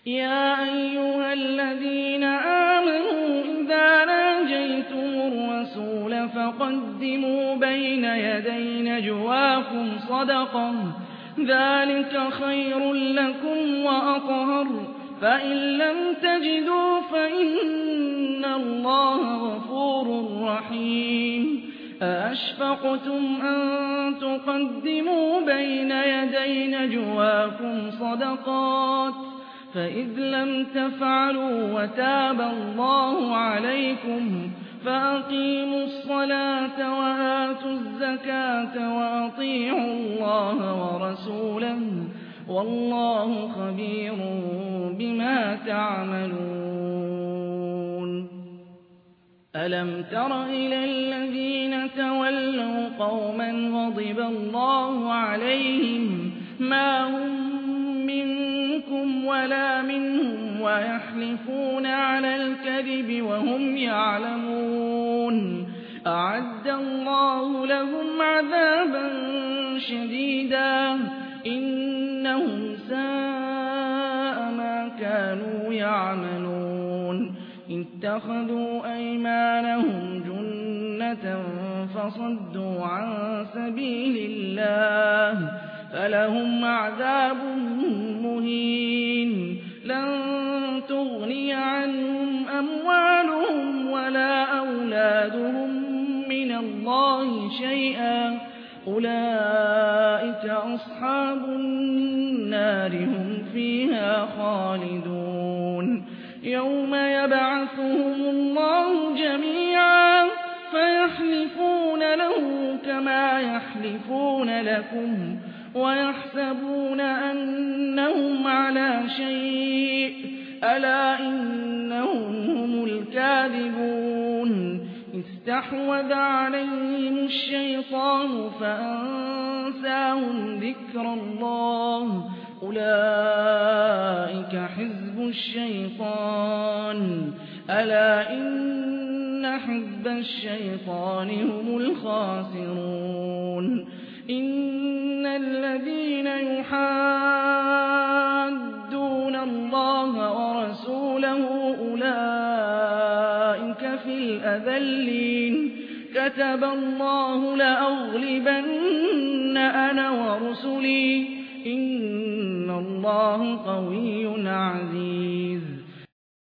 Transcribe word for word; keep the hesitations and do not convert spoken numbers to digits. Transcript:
يا أيها الذين آمنوا إذا ناجيتم الرسول فقدموا بين يدي نجواكم صدقة ذلك خير لكم وأطهر فإن لم تجدوا فإن الله غفور رحيم أأشفقتم أن تقدموا بين يدي نجواكم صدقات فإذ لم تفعلوا وتاب الله عليكم فأقيموا الصلاة وآتوا الزكاة وأطيعوا الله ورسوله والله خبير بما تعملون ألم تر إلى الذين تولوا قوما غضب الله عليهم ما هم منكم ولا منهم ويحلفون على الكذب وهم يعلمون أعد الله لهم عذابا شديدا إنهم ساء ما كانوا يعملون اتخذوا أيمانهم جنة فصدوا عن سبيل الله فلهم عذاب مهين لن تغني عنهم أموالهم ولا أولادهم من الله شيئا أولئك أصحاب النار هم فيها خالدون يوم يبعثهم الله جميعا فيحلفون له كما يحلفون لكم ويحسبون أنهم على شيء ألا إنهم هم الكاذبون استحوذ عليهم الشيطان فأنساهم ذكر الله أولئك حزب الشيطان ألا إن حزب الشيطان هم الخاسرون إن الذين يحادون الله ورسوله أولئك في الأذلين كتب الله لأغلبن أنا ورسلي إن الله قوي عزيز